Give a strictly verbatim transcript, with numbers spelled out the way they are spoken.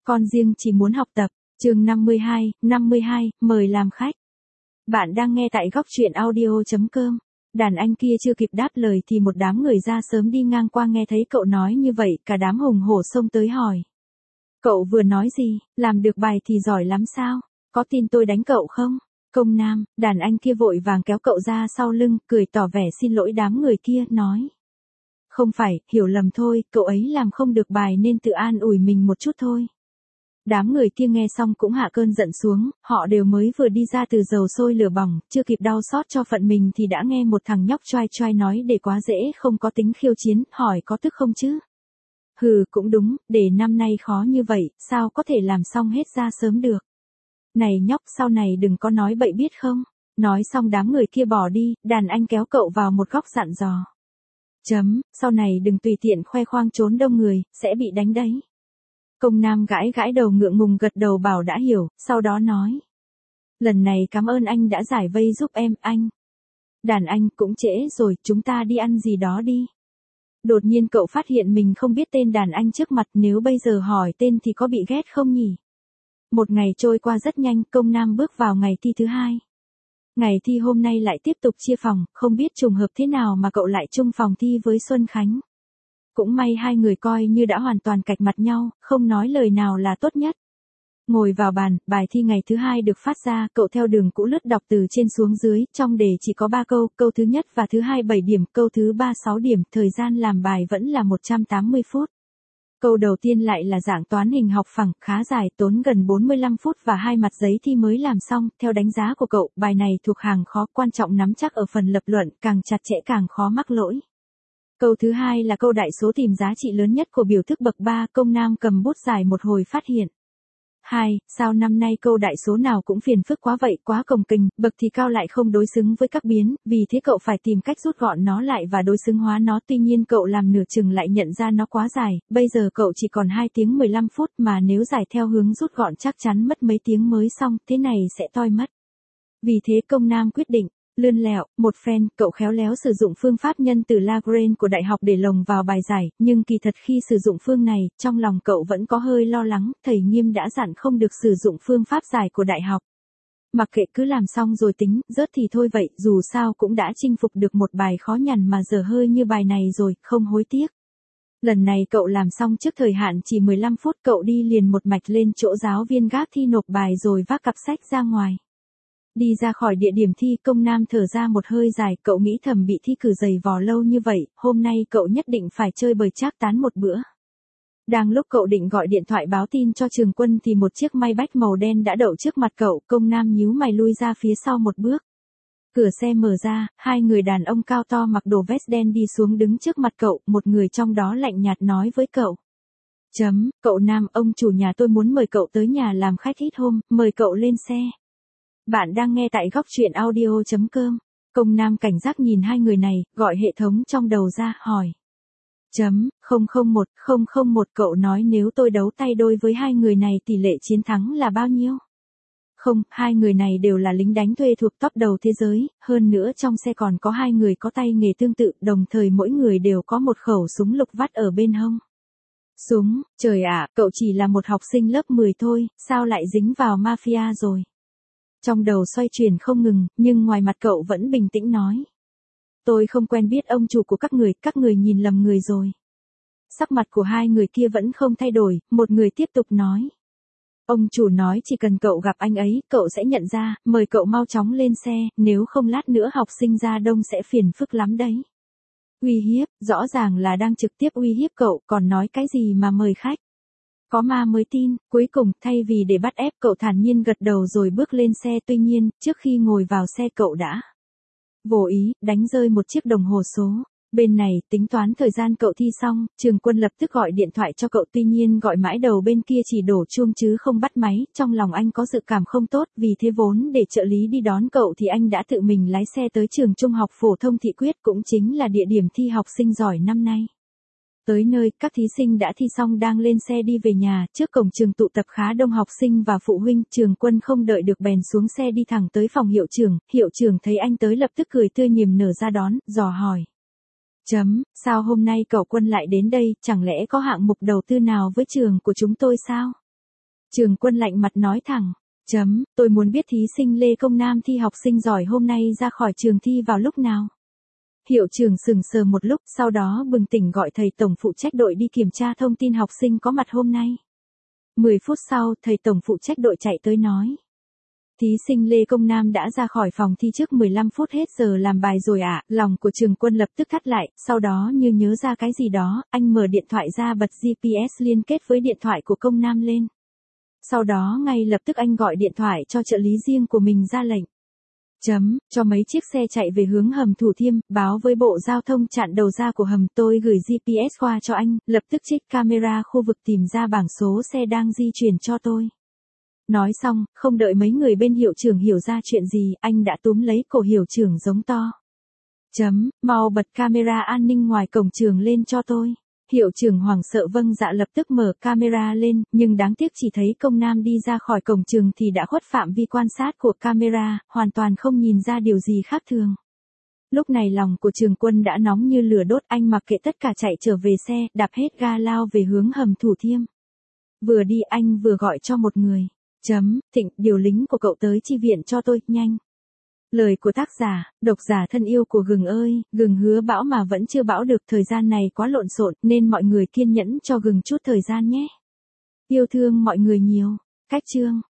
Con riêng chỉ muốn học tập. Chương năm mươi hai, năm mươi hai, mời làm khách. Bạn đang nghe tại góc truyện audio chấm com. Đàn anh kia chưa kịp đáp lời thì một đám người ra sớm đi ngang qua nghe thấy cậu nói như vậy, cả đám hùng hổ xông tới hỏi. Cậu vừa nói gì, làm được bài thì giỏi lắm sao, có tin tôi đánh cậu không? Công Nam, đàn anh kia vội vàng kéo cậu ra sau lưng, cười tỏ vẻ xin lỗi đám người kia, nói. Không phải, hiểu lầm thôi, cậu ấy làm không được bài nên tự an ủi mình một chút thôi. Đám người kia nghe xong cũng hạ cơn giận xuống, họ đều mới vừa đi ra từ dầu sôi lửa bỏng, chưa kịp đau xót cho phận mình thì đã nghe một thằng nhóc choai choai nói để quá dễ không có tính khiêu chiến, hỏi có tức không chứ? Hừ, cũng đúng, để năm nay khó như vậy, sao có thể làm xong hết ra sớm được? Này nhóc, sau này đừng có nói bậy biết không? Nói xong đám người kia bỏ đi, đàn anh kéo cậu vào một góc dặn dò. Chấm, sau này đừng tùy tiện khoe khoang trốn đông người, sẽ bị đánh đấy. Công Nam gãi gãi đầu ngượng ngùng gật đầu bảo đã hiểu, sau đó nói. Lần này cảm ơn anh đã giải vây giúp em, anh. Đàn anh cũng trễ rồi, chúng ta đi ăn gì đó đi. Đột nhiên cậu phát hiện mình không biết tên đàn anh trước mặt, nếu bây giờ hỏi tên thì có bị ghét không nhỉ? Một ngày trôi qua rất nhanh, Công Nam bước vào ngày thi thứ hai. Ngày thi hôm nay lại tiếp tục chia phòng, không biết trùng hợp thế nào mà cậu lại chung phòng thi với Xuân Khánh. Cũng may hai người coi như đã hoàn toàn cạch mặt nhau, không nói lời nào là tốt nhất. Ngồi vào bàn, bài thi ngày thứ hai được phát ra, cậu theo đường cũ lướt đọc từ trên xuống dưới, trong đề chỉ có ba câu, câu thứ nhất và thứ hai bảy điểm, câu thứ ba sáu điểm, thời gian làm bài vẫn là một trăm tám mươi phút. Câu đầu tiên lại là dạng toán hình học phẳng, khá dài, tốn gần bốn mươi lăm phút và hai mặt giấy thi mới làm xong, theo đánh giá của cậu, bài này thuộc hàng khó, quan trọng nắm chắc ở phần lập luận, càng chặt chẽ càng khó mắc lỗi. Câu thứ hai là câu đại số tìm giá trị lớn nhất của biểu thức bậc ba, Công Nam cầm bút giải một hồi phát hiện. Hai, sao năm nay câu đại số nào cũng phiền phức quá vậy, quá cồng kềnh, bậc thì cao lại không đối xứng với các biến, vì thế cậu phải tìm cách rút gọn nó lại và đối xứng hóa nó, tuy nhiên cậu làm nửa chừng lại nhận ra nó quá dài, bây giờ cậu chỉ còn hai tiếng mười lăm phút mà nếu giải theo hướng rút gọn chắc chắn mất mấy tiếng mới xong, thế này sẽ toi mất. Vì thế Công Nam quyết định. Lươn lẹo, một phen, cậu khéo léo sử dụng phương pháp nhân từ Lagrange của đại học để lồng vào bài giải, nhưng kỳ thật khi sử dụng phương này, trong lòng cậu vẫn có hơi lo lắng, thầy Nghiêm đã dặn không được sử dụng phương pháp giải của đại học. Mặc kệ cứ làm xong rồi tính, rớt thì thôi vậy, dù sao cũng đã chinh phục được một bài khó nhằn mà dở hơi như bài này rồi, không hối tiếc. Lần này cậu làm xong trước thời hạn chỉ mười lăm phút, cậu đi liền một mạch lên chỗ giáo viên gác thi nộp bài rồi vác cặp sách ra ngoài. Đi ra khỏi địa điểm thi, Công Nam thở ra một hơi dài, cậu nghĩ thầm bị thi cử dày vò lâu như vậy, hôm nay cậu nhất định phải chơi bời trác tán một bữa. Đang lúc cậu định gọi điện thoại báo tin cho Trường Quân thì một chiếc Maybach màu đen đã đậu trước mặt cậu, Công Nam nhíu mày lui ra phía sau một bước. Cửa xe mở ra, hai người đàn ông cao to mặc đồ vest đen đi xuống đứng trước mặt cậu, một người trong đó lạnh nhạt nói với cậu. Chấm, cậu Nam, ông chủ nhà tôi muốn mời cậu tới nhà làm khách ít hôm, mời cậu lên xe. Bạn đang nghe tại góc truyện audio chấm com. Công Nam cảnh giác nhìn hai người này, gọi hệ thống trong đầu ra, hỏi. Chấm, không không một, không không một, cậu nói nếu tôi đấu tay đôi với hai người này tỷ lệ chiến thắng là bao nhiêu? Không, hai người này đều là lính đánh thuê thuộc top đầu thế giới, hơn nữa trong xe còn có hai người có tay nghề tương tự, đồng thời mỗi người đều có một khẩu súng lục vắt ở bên hông. Súng, trời ạ, cậu chỉ là một học sinh lớp mười thôi, sao lại dính vào mafia rồi? Trong đầu xoay chuyển không ngừng, nhưng ngoài mặt cậu vẫn bình tĩnh nói. Tôi không quen biết ông chủ của các người, các người nhìn lầm người rồi. Sắc mặt của hai người kia vẫn không thay đổi, một người tiếp tục nói. Ông chủ nói chỉ cần cậu gặp anh ấy, cậu sẽ nhận ra, mời cậu mau chóng lên xe, nếu không lát nữa học sinh ra đông sẽ phiền phức lắm đấy. Uy hiếp, rõ ràng là đang trực tiếp uy hiếp cậu, còn nói cái gì mà mời khách. Có ma mới tin, cuối cùng, thay vì để bắt ép cậu thản nhiên gật đầu rồi bước lên xe, tuy nhiên, trước khi ngồi vào xe cậu đã vô ý, đánh rơi một chiếc đồng hồ số. Bên này, tính toán thời gian cậu thi xong, Trường Quân lập tức gọi điện thoại cho cậu, tuy nhiên gọi mãi đầu bên kia chỉ đổ chuông chứ không bắt máy, trong lòng anh có dự cảm không tốt, vì thế vốn để trợ lý đi đón cậu thì anh đã tự mình lái xe tới trường trung học phổ thông Thị Quyết, cũng chính là địa điểm thi học sinh giỏi năm nay. Tới nơi, các thí sinh đã thi xong đang lên xe đi về nhà, trước cổng trường tụ tập khá đông học sinh và phụ huynh, Trường Quân không đợi được bèn xuống xe đi thẳng tới phòng hiệu trưởng, hiệu trưởng thấy anh tới lập tức cười tươi niềm nở ra đón, dò hỏi. Chấm, sao hôm nay cậu Quân lại đến đây, chẳng lẽ có hạng mục đầu tư nào với trường của chúng tôi sao? Trường Quân lạnh mặt nói thẳng. Chấm, tôi muốn biết thí sinh Lê Công Nam thi học sinh giỏi hôm nay ra khỏi trường thi vào lúc nào. Hiệu trưởng sững sờ một lúc, sau đó bừng tỉnh gọi thầy tổng phụ trách đội đi kiểm tra thông tin học sinh có mặt hôm nay. mười phút sau, thầy tổng phụ trách đội chạy tới nói. Thí sinh Lê Công Nam đã ra khỏi phòng thi trước mười lăm phút hết giờ làm bài rồi ạ. À. Lòng của Trường Quân lập tức thắt lại, sau đó như nhớ ra cái gì đó, anh mở điện thoại ra bật giê pê ét liên kết với điện thoại của Công Nam lên. Sau đó ngay lập tức anh gọi điện thoại cho trợ lý riêng của mình ra lệnh. Chấm, cho mấy chiếc xe chạy về hướng hầm Thủ Thiêm, báo với Bộ Giao thông chặn đầu ra của hầm, tôi gửi giê pê ét qua cho anh, lập tức trích camera khu vực tìm ra bảng số xe đang di chuyển cho tôi. Nói xong, không đợi mấy người bên hiệu trưởng hiểu ra chuyện gì, anh đã túm lấy cổ hiệu trưởng giống to. Chấm, mau bật camera an ninh ngoài cổng trường lên cho tôi. Hiệu trưởng hoảng sợ vâng dạ lập tức mở camera lên, nhưng đáng tiếc chỉ thấy Công Nam đi ra khỏi cổng trường thì đã khuất phạm vi quan sát của camera, hoàn toàn không nhìn ra điều gì khác thường. Lúc này lòng của Trường Quân đã nóng như lửa đốt, anh mặc kệ tất cả chạy trở về xe, đạp hết ga lao về hướng hầm Thủ Thiêm. Vừa đi anh vừa gọi cho một người. Chấm, Thịnh, điều lính của cậu tới chi viện cho tôi, nhanh. Lời của tác giả, độc giả thân yêu của Gừng ơi, Gừng hứa bão mà vẫn chưa bão được, thời gian này quá lộn xộn nên mọi người kiên nhẫn cho Gừng chút thời gian nhé. Yêu thương mọi người nhiều. Cách chương